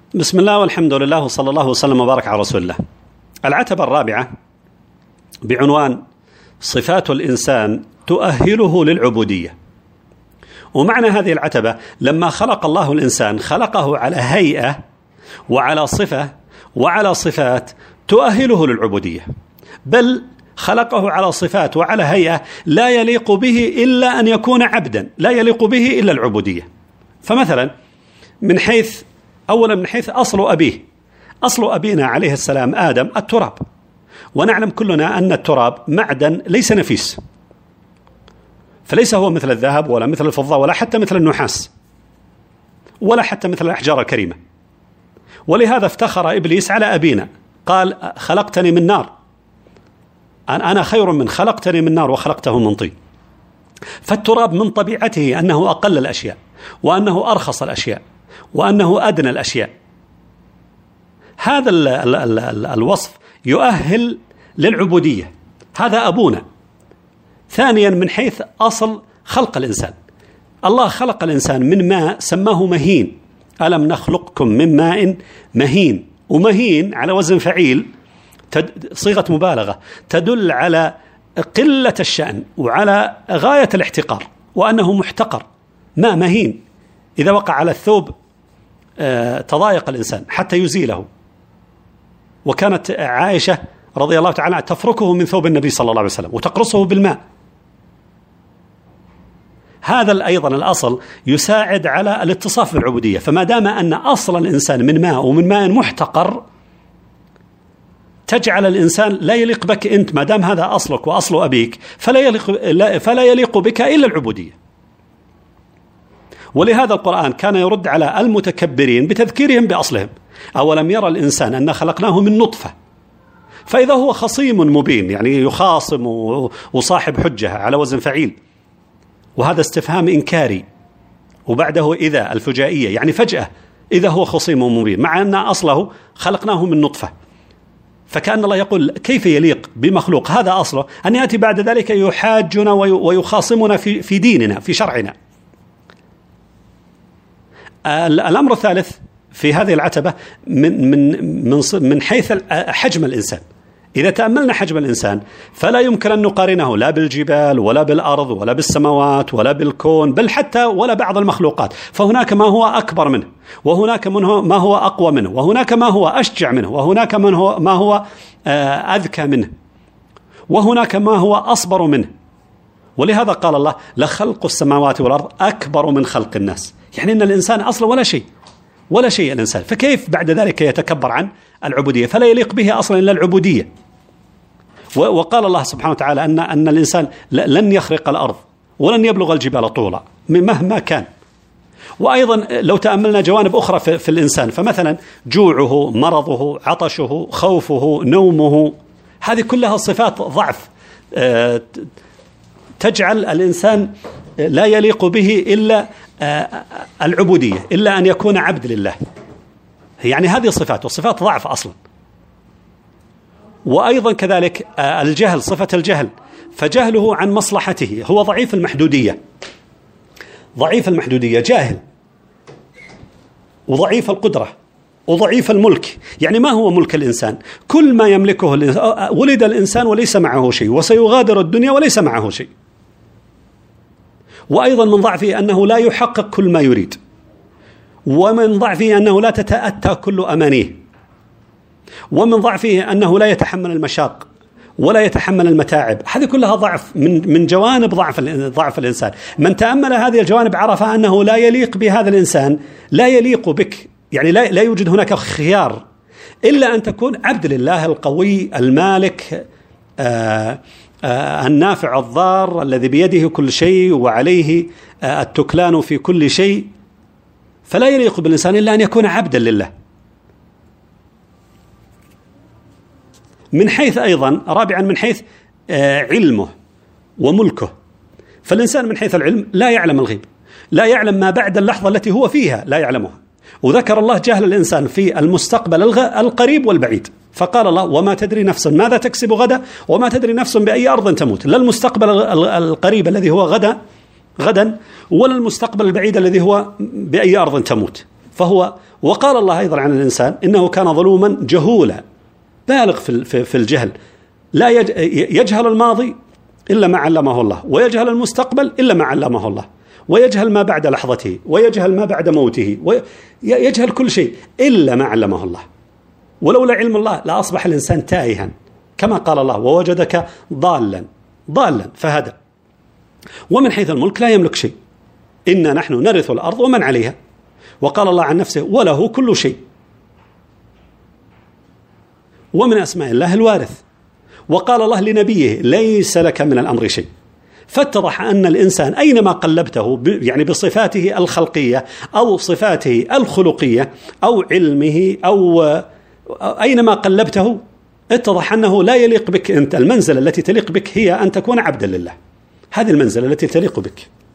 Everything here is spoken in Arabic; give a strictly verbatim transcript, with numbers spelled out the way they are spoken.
بسم الله والحمد لله وصلى الله وسلم وبارك على رسول الله. العتبة الرابعة بعنوان صفات الإنسان تؤهله للعبودية. ومعنى هذه العتبة لما خلق الله الإنسان خلقه على هيئة وعلى صفة وعلى صفات تؤهله للعبودية، بل خلقه على صفات وعلى هيئة لا يليق به إلا أن يكون عبدا، لا يليق به إلا العبودية. فمثلا من حيث أولا من حيث أصل أبيه، أصل أبينا عليه السلام آدم التراب، ونعلم كلنا أن التراب معدن ليس نفيس، فليس هو مثل الذهب ولا مثل الفضة ولا حتى مثل النحاس ولا حتى مثل الأحجار الكريمة. ولهذا افتخر إبليس على أبينا، قال خلقتني من نار، أنا خير من خلقتني من نار وخلقته من طين. فالتراب من طبيعته أنه أقل الأشياء، وأنه أرخص الأشياء، وأنه أدنى الأشياء. هذا ال ال ال ال الوصف يؤهل للعبودية، هذا أبونا. ثانيا من حيث أصل خلق الإنسان، الله خلق الإنسان من ماء سماه مهين، ألم نخلقكم من ماء مهين. ومهين على وزن فعيل، صيغة مبالغة تدل على قلة الشأن وعلى غاية الاحتقار، وأنه محتقر. ماء مهين إذا وقع على الثوب تضايق الإنسان حتى يزيله. وكانت عائشة رضي الله تعالى تفركه من ثوب النبي صلى الله عليه وسلم وتقرصه بالماء. هذا أيضا الأصل يساعد على الاتصاف بالعبودية. فما دام أن أصل الإنسان من ماء ومن ماء محتقر، تجعل الإنسان لا يليق بك أنت، ما دام هذا أصلك وأصل أبيك فلا يليق, فلا يليق بك إلا العبودية. ولهذا القرآن كان يرد على المتكبرين بتذكيرهم بأصلهم. أولم يرى الإنسان أن خلقناه من نطفة فإذا هو خصيم مبين، يعني يخاصم وصاحب حجة على وزن فعيل، وهذا استفهام إنكاري، وبعده إذا الفجائية، يعني فجأة إذا هو خصيم مبين، مع أن أصله خلقناه من نطفة. فكأن الله يقول كيف يليق بمخلوق هذا أصله أن يأتي بعد ذلك يحاجنا ويخاصمنا في في ديننا في شرعنا. الأمر الثالث في هذه العتبة من من من من حيث حجم الإنسان. إذا تأملنا حجم الإنسان فلا يمكن أن نقارنه لا بالجبال ولا بالأرض ولا بالسماوات ولا بالكون، بل حتى ولا بعض المخلوقات. فهناك ما هو أكبر منه، وهناك ما هو أقوى منه، وهناك ما هو أشجع منه، وهناك من هو ما هو أذكى منه، وهناك ما هو أصبر منه. ولهذا قال الله لخلق السماوات والأرض أكبر من خلق الناس، يعني أن الإنسان أصلا ولا شيء ولا شيء الإنسان، فكيف بعد ذلك يتكبر عن العبودية؟ فلا يليق به أصلا إلا العبودية. وقال الله سبحانه وتعالى أن أن الإنسان لن يخرق الأرض ولن يبلغ الجبال طولا مهما كان. وأيضا لو تأملنا جوانب أخرى في, في الإنسان، فمثلا جوعه، مرضه، عطشه، خوفه، نومه، هذه كلها صفات ضعف تجعل الإنسان لا يليق به إلا العبودية، إلا أن يكون عبد لله. يعني هذه صفات، وصفات ضعف أصلا. وأيضا كذلك الجهل، صفة الجهل، فجهله عن مصلحته، هو ضعيف المحدودية، ضعيف المحدودية، جاهل، وضعيف القدرة، وضعيف الملك. يعني ما هو ملك الإنسان؟ كل ما يملكه الإنسان. ولد الإنسان وليس معه شيء، وسيغادر الدنيا وليس معه شيء. وأيضا من ضعفه أنه لا يحقق كل ما يريد، ومن ضعفه أنه لا تتأتى كل أمانيه، ومن ضعفه أنه لا يتحمل المشاق ولا يتحمل المتاعب. هذه كلها ضعف من من جوانب ضعف ضعف الإنسان. من تأمل هذه الجوانب عرف أنه لا يليق بهذا الإنسان، لا يليق بك، يعني لا لا يوجد هناك خيار إلا أن تكون عبد لله القوي المالك آآ آآ النافع الضار الذي بيده كل شيء وعليه التكلان في كل شيء. فلا يليق بالإنسان إلا أن يكون عبدا لله. من حيث أيضا رابعا من حيث علمه وملكه، فالإنسان من حيث العلم لا يعلم الغيب، لا يعلم ما بعد اللحظة التي هو فيها، لا يعلمها. وذكر الله جهل الإنسان في المستقبل القريب والبعيد، فقال الله وما تدري نفس ماذا تكسب غدا وما تدري نفس بأي أرض تموت. لا المستقبل القريب الذي هو غدا غدا ولا المستقبل البعيد الذي هو بأي أرض تموت. فهو وقال الله أيضا عن الإنسان إنه كان ظلوما جهولا، بالغ في في الجهل، لا يجهل الماضي إلا ما علمه الله، ويجهل المستقبل إلا ما علمه الله، ويجهل ما بعد لحظته، ويجهل ما بعد موته، ويجهل كل شيء إلا ما علمه الله. ولولا علم الله لأصبح الإنسان تائها، كما قال الله ووجدك ضالا ضالا فهدى. ومن حيث الملك لا يملك شيء، إنا نحن نرث الأرض ومن عليها، وقال الله عن نفسه وله كل شيء. ومن أسماء الله الوارث، وقال الله لنبيه ليس لك من الأمر شيء. فاتضح أن الإنسان أينما قلبته يعني بصفاته الخلقية أو صفاته الخلقية أو علمه أو أينما قلبته اتضح أنه لا يليق بك أنت. المنزلة التي تليق بك هي أن تكون عبدا لله، هذه المنزلة التي تليق بك.